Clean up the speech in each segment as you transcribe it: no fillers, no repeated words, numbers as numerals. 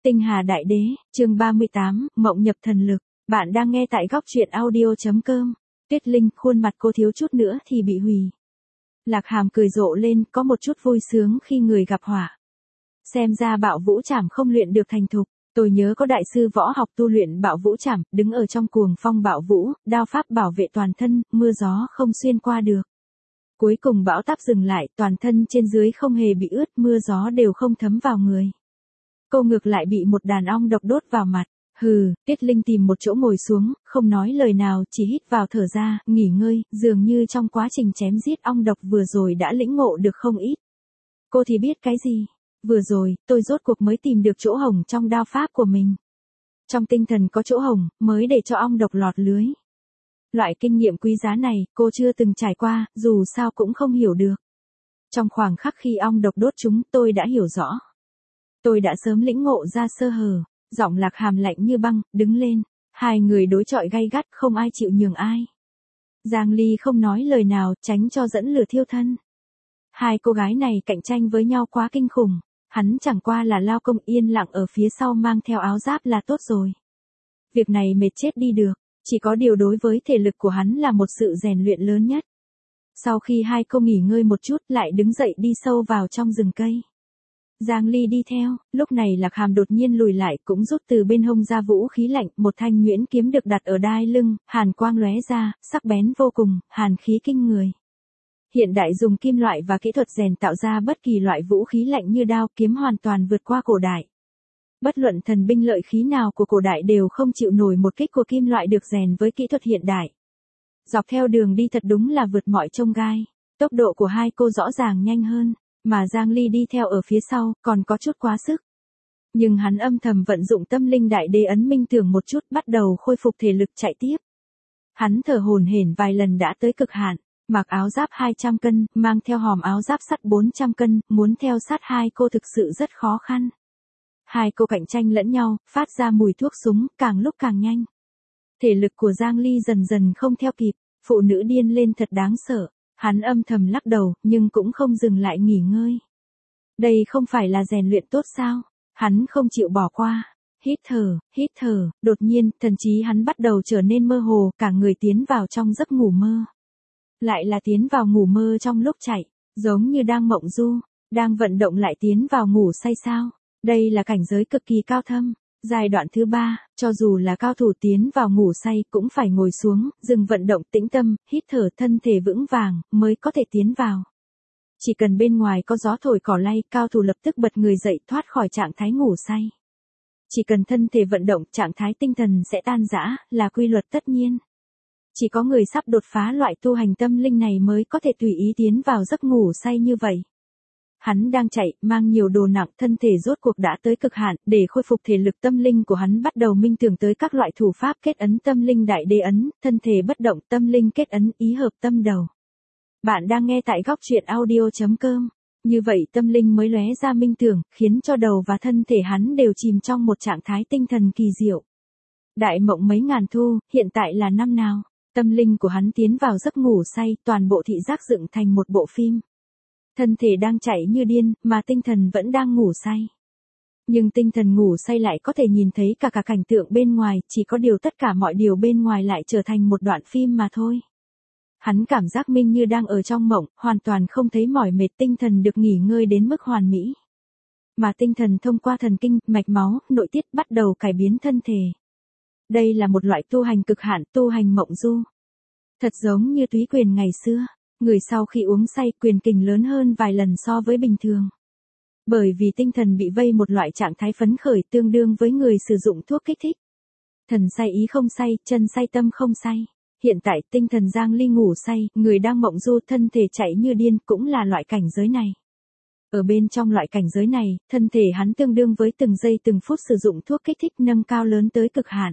Tinh Hà Đại Đế, chương 38, Mộng nhập thần lực. Bạn đang nghe tại góc truyện audio.com. Tuyết Linh, khuôn mặt cô thiếu chút nữa thì bị hủy. Lạc Hàm cười rộ lên, có một chút vui sướng khi người gặp họa. Xem ra Bạo Vũ Trảm không luyện được thành thục. Tôi nhớ có đại sư võ học tu luyện Bạo Vũ Trảm, đứng ở trong cuồng phong bạo vũ, đao pháp bảo vệ toàn thân, mưa gió không xuyên qua được. Cuối cùng bão táp dừng lại, toàn thân trên dưới không hề bị ướt, mưa gió đều không thấm vào người. Cô ngược lại bị một đàn ong độc đốt vào mặt. Hừ, Tuyết Linh tìm một chỗ ngồi xuống, không nói lời nào, chỉ hít vào thở ra, nghỉ ngơi, dường như trong quá trình chém giết ong độc vừa rồi đã lĩnh ngộ được không ít. Cô thì biết cái gì? Vừa rồi, tôi rốt cuộc mới tìm được chỗ hổng trong đao pháp của mình. Trong tinh thần có chỗ hổng, mới để cho ong độc lọt lưới. Loại kinh nghiệm quý giá này, cô chưa từng trải qua, dù sao cũng không hiểu được. Trong khoảng khắc khi ong độc đốt chúng, tôi đã hiểu rõ. Tôi đã sớm lĩnh ngộ ra sơ hở. Giọng Lạc Hàm lạnh như băng, đứng lên. Hai người đối chọi gay gắt, không ai chịu nhường ai. Giang Ly không nói lời nào, tránh cho dẫn lửa thiêu thân. Hai cô gái này cạnh tranh với nhau quá kinh khủng. Hắn chẳng qua là lao công yên lặng ở phía sau mang theo áo giáp là tốt rồi. Việc này mệt chết đi được. Chỉ có điều đối với thể lực của hắn là một sự rèn luyện lớn nhất. Sau khi hai cô nghỉ ngơi một chút, lại đứng dậy đi sâu vào trong rừng cây. Giang Ly đi theo, lúc này Lạc Hàm đột nhiên lùi lại, cũng rút từ bên hông ra vũ khí lạnh, một thanh nhuyễn kiếm được đặt ở đai lưng, hàn quang lóe ra, sắc bén vô cùng, hàn khí kinh người. Hiện đại dùng kim loại và kỹ thuật rèn tạo ra bất kỳ loại vũ khí lạnh như đao, kiếm hoàn toàn vượt qua cổ đại. Bất luận thần binh lợi khí nào của cổ đại đều không chịu nổi một kích của kim loại được rèn với kỹ thuật hiện đại. Dọc theo đường đi thật đúng là vượt mọi chông gai. Tốc độ của hai cô rõ ràng nhanh hơn, mà Giang Ly đi theo ở phía sau, còn có chút quá sức. Nhưng hắn âm thầm vận dụng tâm linh đại đế ấn minh tưởng một chút, bắt đầu khôi phục thể lực chạy tiếp. Hắn thở hổn hển vài lần đã tới cực hạn, mặc áo giáp 200 cân, mang theo hòm áo giáp sắt 400 cân, muốn theo sát hai cô thực sự rất khó khăn. Hai cô cạnh tranh lẫn nhau, phát ra mùi thuốc súng, càng lúc càng nhanh. Thể lực của Giang Ly dần dần không theo kịp, phụ nữ điên lên thật đáng sợ. Hắn âm thầm lắc đầu, nhưng cũng không dừng lại nghỉ ngơi. Đây không phải là rèn luyện tốt sao? Hắn không chịu bỏ qua. Hít thở, đột nhiên, thần trí hắn bắt đầu trở nên mơ hồ, cả người tiến vào trong giấc ngủ mơ. Lại là tiến vào ngủ mơ trong lúc chạy, giống như đang mộng du, đang vận động lại tiến vào ngủ say sao? Đây là cảnh giới cực kỳ cao thâm. Giai đoạn thứ 3, cho dù là cao thủ tiến vào ngủ say cũng phải ngồi xuống, dừng vận động tĩnh tâm, hít thở thân thể vững vàng, mới có thể tiến vào. Chỉ cần bên ngoài có gió thổi cỏ lay, cao thủ lập tức bật người dậy thoát khỏi trạng thái ngủ say. Chỉ cần thân thể vận động, trạng thái tinh thần sẽ tan rã, là quy luật tất nhiên. Chỉ có người sắp đột phá loại tu hành tâm linh này mới có thể tùy ý tiến vào giấc ngủ say như vậy. Hắn đang chạy, mang nhiều đồ nặng, thân thể rốt cuộc đã tới cực hạn, để khôi phục thể lực tâm linh của hắn bắt đầu minh tưởng tới các loại thủ pháp kết ấn tâm linh đại đế ấn, thân thể bất động, tâm linh kết ấn, ý hợp tâm đầu. Bạn đang nghe tại góc truyện audio.com. Như vậy tâm linh mới lóe ra minh tưởng, khiến cho đầu và thân thể hắn đều chìm trong một trạng thái tinh thần kỳ diệu. Đại mộng mấy ngàn thu, hiện tại là năm nào? Tâm linh của hắn tiến vào giấc ngủ say, toàn bộ thị giác dựng thành một bộ phim. Thân thể đang chạy như điên, mà tinh thần vẫn đang ngủ say. Nhưng tinh thần ngủ say lại có thể nhìn thấy cả cảnh tượng bên ngoài, chỉ có điều tất cả mọi điều bên ngoài lại trở thành một đoạn phim mà thôi. Hắn cảm giác mình như đang ở trong mộng, hoàn toàn không thấy mỏi mệt, tinh thần được nghỉ ngơi đến mức hoàn mỹ. Mà tinh thần thông qua thần kinh, mạch máu, nội tiết bắt đầu cải biến thân thể. Đây là một loại tu hành cực hạn, tu hành mộng du. Thật giống như túy quyền ngày xưa. Người sau khi uống say, quyền kình lớn hơn vài lần so với bình thường. Bởi vì tinh thần bị vây một loại trạng thái phấn khởi tương đương với người sử dụng thuốc kích thích. Thần say ý không say, chân say tâm không say. Hiện tại tinh thần Giang Ly ngủ say, người đang mộng du, thân thể chạy như điên, cũng là loại cảnh giới này. Ở bên trong loại cảnh giới này, thân thể hắn tương đương với từng giây từng phút sử dụng thuốc kích thích nâng cao lớn tới cực hạn.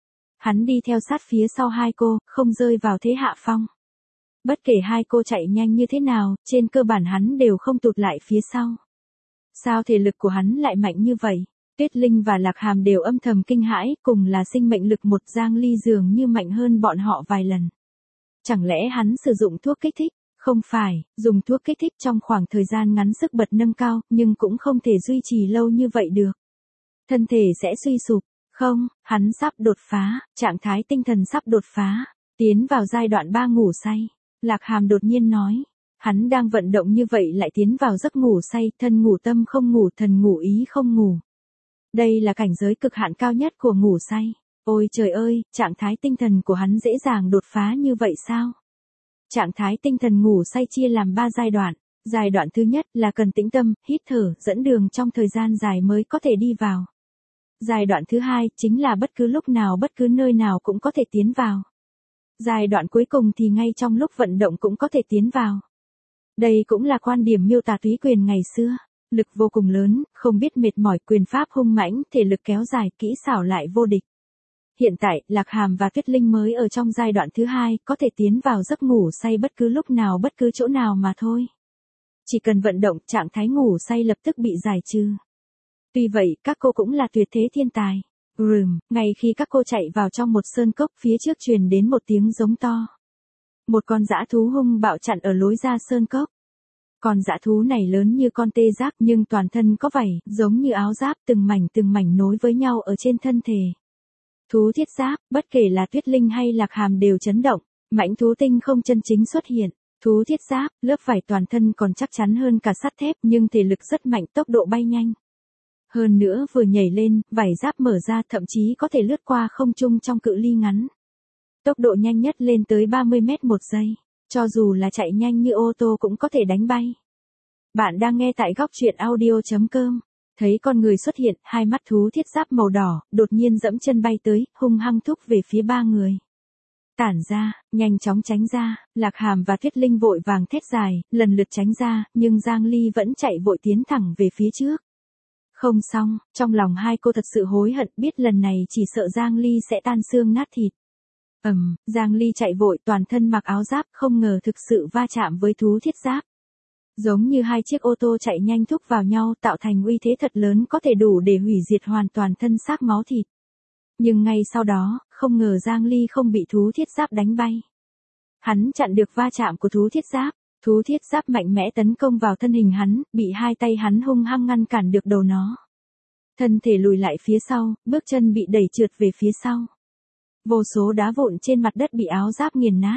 Hắn đi theo sát phía sau hai cô, không rơi vào thế hạ phong. Bất kể hai cô chạy nhanh như thế nào, trên cơ bản hắn đều không tụt lại phía sau. Sao thể lực của hắn lại mạnh như vậy? Tuyết Linh và Lạc Hàm đều âm thầm kinh hãi, cùng là sinh mệnh lực một, Giang Ly dường như mạnh hơn bọn họ vài lần. Chẳng lẽ hắn sử dụng thuốc kích thích? Không phải, dùng thuốc kích thích trong khoảng thời gian ngắn sức bật nâng cao, nhưng cũng không thể duy trì lâu như vậy được. thân thể sẽ suy sụp. Không, hắn sắp đột phá, trạng thái tinh thần sắp đột phá, tiến vào giai đoạn 3 ngủ say. Lạc Hàm đột nhiên nói, hắn đang vận động như vậy lại tiến vào giấc ngủ say, thân ngủ tâm không ngủ, thần ngủ ý không ngủ. Đây là cảnh giới cực hạn cao nhất của ngủ say. Ôi trời ơi, trạng thái tinh thần của hắn dễ dàng đột phá như vậy sao? Trạng thái tinh thần ngủ say chia làm 3 giai đoạn. Giai đoạn thứ nhất là cần tĩnh tâm, hít thở, dẫn đường trong thời gian dài mới có thể đi vào. Giai đoạn thứ hai chính là bất cứ lúc nào bất cứ nơi nào cũng có thể tiến vào. Giai đoạn cuối cùng thì ngay trong lúc vận động cũng có thể tiến vào. Đây cũng là quan điểm miêu tả Túy Quyền ngày xưa. Lực vô cùng lớn, không biết mệt mỏi, quyền pháp hung mãnh, thể lực kéo dài, kỹ xảo lại vô địch. Hiện tại, Lạc Hàm và Tuyết Linh mới ở trong giai đoạn thứ hai, có thể tiến vào giấc ngủ say bất cứ lúc nào bất cứ chỗ nào mà thôi. Chỉ cần vận động, trạng thái ngủ say lập tức bị giải trừ. Tuy vậy, các cô cũng là tuyệt thế thiên tài. Ngay khi các cô chạy vào trong một sơn cốc, phía trước truyền đến một tiếng giống to. Một con dã thú hung bạo chặn ở lối ra sơn cốc. Con dã thú này lớn như con tê giác nhưng toàn thân có vảy, giống như áo giáp từng mảnh nối với nhau ở trên thân thể. Thú thiết giáp, bất kể là Tuyết Linh hay Lạc Hàm đều chấn động, mãnh thú tinh không chân chính xuất hiện. Thú thiết giáp, lớp vảy toàn thân còn chắc chắn hơn cả sắt thép nhưng thể lực rất mạnh, tốc độ bay nhanh. Hơn nữa vừa nhảy lên, vảy giáp mở ra thậm chí có thể lướt qua không trung trong cự ly ngắn. Tốc độ nhanh nhất lên tới 30 mét một giây, cho dù là chạy nhanh như ô tô cũng có thể đánh bay. Bạn đang nghe tại góc truyện audio.com. Thấy con người xuất hiện, hai mắt thú thiết giáp màu đỏ, đột nhiên dẫm chân bay tới, hung hăng thúc về phía 3 người. Tản ra, nhanh chóng tránh ra, Lạc Hàm và Tuyết Linh vội vàng thét dài, lần lượt tránh ra, nhưng Giang Ly vẫn chạy vội tiến thẳng về phía trước. Không xong, trong lòng hai cô thật sự hối hận, biết lần này chỉ sợ Giang Ly sẽ tan xương nát thịt. Giang Ly chạy vội toàn thân mặc áo giáp, không ngờ thực sự va chạm với thú thiết giáp. Giống như hai chiếc ô tô chạy nhanh thúc vào nhau tạo thành uy thế thật lớn có thể đủ để hủy diệt hoàn toàn thân xác máu thịt. Nhưng ngay sau đó, không ngờ Giang Ly không bị thú thiết giáp đánh bay. Hắn chặn được va chạm của thú thiết giáp. Thú thiết giáp mạnh mẽ tấn công vào thân hình hắn, bị hai tay hắn hung hăng ngăn cản được đầu nó. Thân thể lùi lại phía sau, bước chân bị đẩy trượt về phía sau. Vô số đá vụn trên mặt đất bị áo giáp nghiền nát.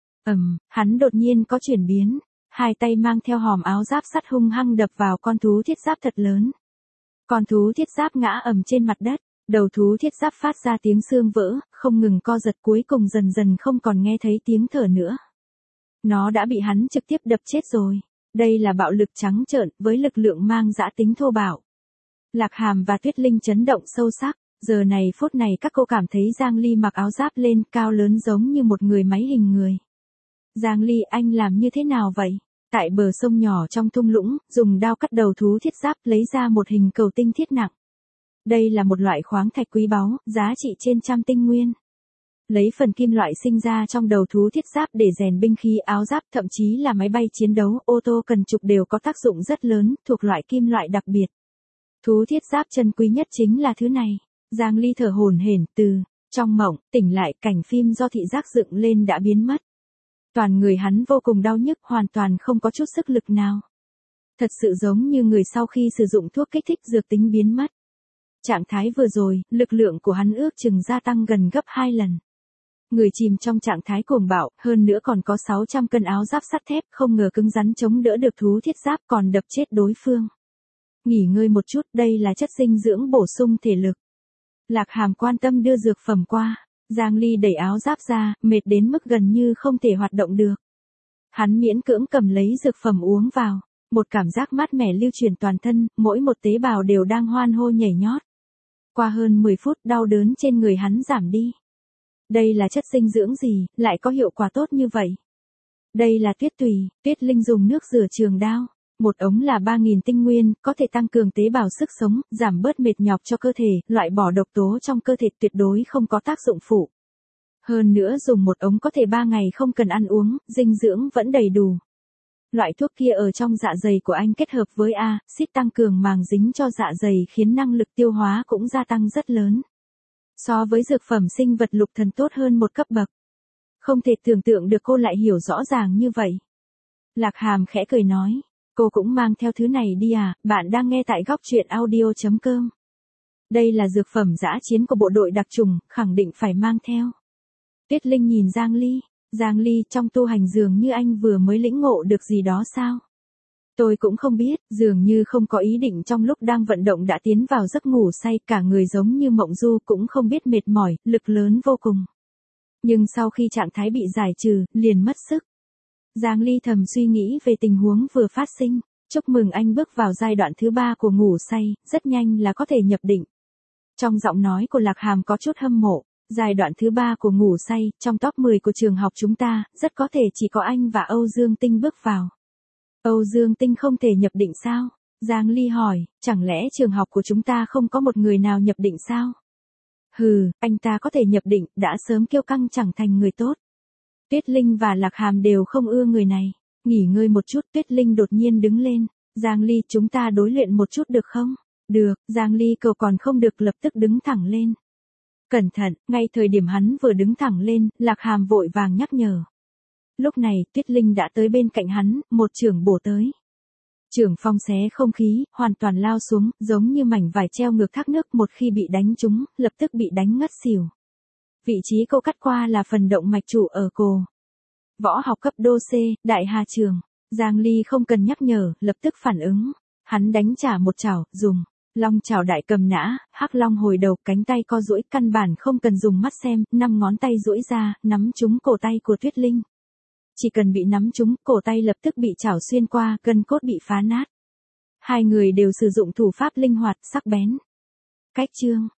Hắn đột nhiên có chuyển biến. Hai tay mang theo hòm áo giáp sắt hung hăng đập vào con thú thiết giáp thật lớn. Con thú thiết giáp ngã ầm trên mặt đất, đầu thú thiết giáp phát ra tiếng xương vỡ, không ngừng co giật cuối cùng dần dần không còn nghe thấy tiếng thở nữa. Nó đã bị hắn trực tiếp đập chết rồi. Đây là bạo lực trắng trợn với lực lượng mang dã tính thô bạo. Lạc Hàm và Tuyết Linh chấn động sâu sắc, giờ này phút này các cô cảm thấy Giang Ly mặc áo giáp lên cao lớn giống như một người máy hình người. Giang Ly, anh làm như thế nào vậy? Tại bờ sông nhỏ trong thung lũng, dùng đao cắt đầu thú thiết giáp lấy ra một hình cầu tinh thiết nặng. Đây là một loại khoáng thạch quý báu, giá trị trên trăm tinh nguyên. Lấy phần kim loại sinh ra trong đầu thú thiết giáp để rèn binh khí áo giáp thậm chí là máy bay chiến đấu, ô tô cần trục đều có tác dụng rất lớn, thuộc loại kim loại đặc biệt. Thú thiết giáp chân quý nhất chính là thứ này. Giang Ly thở hổn hển từ trong mộng, tỉnh lại, cảnh phim do thị giác dựng lên đã biến mất. Toàn người hắn vô cùng đau nhức, hoàn toàn không có chút sức lực nào. Thật sự giống như người sau khi sử dụng thuốc kích thích dược tính biến mất. Trạng thái vừa rồi, lực lượng của hắn ước chừng gia tăng gần gấp 2 lần. Người chìm trong trạng thái cuồng bạo, hơn nữa còn có 600 cân áo giáp sắt thép, không ngờ cứng rắn chống đỡ được thú thiết giáp còn đập chết đối phương. Nghỉ ngơi một chút, đây là chất dinh dưỡng bổ sung thể lực. Lạc Hàm quan tâm đưa dược phẩm qua. Giang Ly đẩy áo giáp ra, mệt đến mức gần như không thể hoạt động được. Hắn miễn cưỡng cầm lấy dược phẩm uống vào. Một cảm giác mát mẻ lưu truyền toàn thân, mỗi một tế bào đều đang hoan hô nhảy nhót. Qua hơn 10 phút đau đớn trên người hắn giảm đi. Đây là chất dinh dưỡng gì, lại có hiệu quả tốt như vậy? Đây là tuyết tùy, Tuyết Linh dùng nước rửa trường đao. Một ống là 3.000 tinh nguyên, có thể tăng cường tế bào sức sống, giảm bớt mệt nhọc cho cơ thể, loại bỏ độc tố trong cơ thể tuyệt đối không có tác dụng phụ. Hơn nữa dùng một ống có thể 3 ngày không cần ăn uống, dinh dưỡng vẫn đầy đủ. Loại thuốc kia ở trong dạ dày của anh kết hợp với axit tăng cường màng dính cho dạ dày khiến năng lực tiêu hóa cũng gia tăng rất lớn. So với dược phẩm sinh vật lục thần tốt hơn một cấp bậc. Không thể tưởng tượng được cô lại hiểu rõ ràng như vậy. Lạc Hàm khẽ cười nói, cô cũng mang theo thứ này đi à, bạn đang nghe tại góc truyện audio.com. Đây là dược phẩm dã chiến của bộ đội đặc trùng, khẳng định phải mang theo. Tuyết Linh nhìn Giang Ly. Giang Ly, trong tu hành dường như anh vừa mới lĩnh ngộ được gì đó sao? Tôi cũng không biết, dường như không có ý định trong lúc đang vận động đã tiến vào giấc ngủ say, cả người giống như mộng du, cũng không biết mệt mỏi, lực lớn vô cùng. Nhưng sau khi trạng thái bị giải trừ, liền mất sức. Giang Ly thầm suy nghĩ về tình huống vừa phát sinh. Chúc mừng anh bước vào giai đoạn thứ 3 của ngủ say, rất nhanh là có thể nhập định. Trong giọng nói của Lạc Hàm có chút hâm mộ. Giai đoạn thứ 3 của ngủ say, trong top 10 của trường học chúng ta, rất có thể chỉ có anh và Âu Dương Tinh bước vào. Âu Dương Tinh không thể nhập định sao? Giang Ly hỏi, chẳng lẽ trường học của chúng ta không có một người nào nhập định sao? Hừ, anh ta có thể nhập định, đã sớm kiêu căng chẳng thành người tốt. Tuyết Linh và Lạc Hàm đều không ưa người này. Nghỉ ngơi một chút, Tuyết Linh đột nhiên đứng lên. Giang Ly, chúng ta đối luyện một chút được không? Được, Giang Ly cầu còn không được lập tức đứng thẳng lên. Cẩn thận, ngay thời điểm hắn vừa đứng thẳng lên, Lạc Hàm vội vàng nhắc nhở. Lúc này, Tuyết Linh đã tới bên cạnh hắn, một chưởng bổ tới. Chưởng phong xé không khí, hoàn toàn lao xuống, giống như mảnh vải treo ngược thác nước, một khi bị đánh trúng, lập tức bị đánh ngất xỉu. Vị trí cô cắt qua là phần động mạch trụ ở cổ. Võ học cấp đô C, Đại Hà Trường. Giang Ly không cần nhắc nhở, lập tức phản ứng. Hắn đánh trả một chảo, dùng long chảo đại cầm nã, hắc long hồi đầu, cánh tay co duỗi, căn bản không cần dùng mắt xem, 5 ngón tay duỗi ra, nắm trúng cổ tay của Tuyết Linh. Chỉ cần bị nắm trúng, cổ tay lập tức bị chảo xuyên qua, gân cốt bị phá nát. Hai người đều sử dụng thủ pháp linh hoạt, sắc bén. Cách chương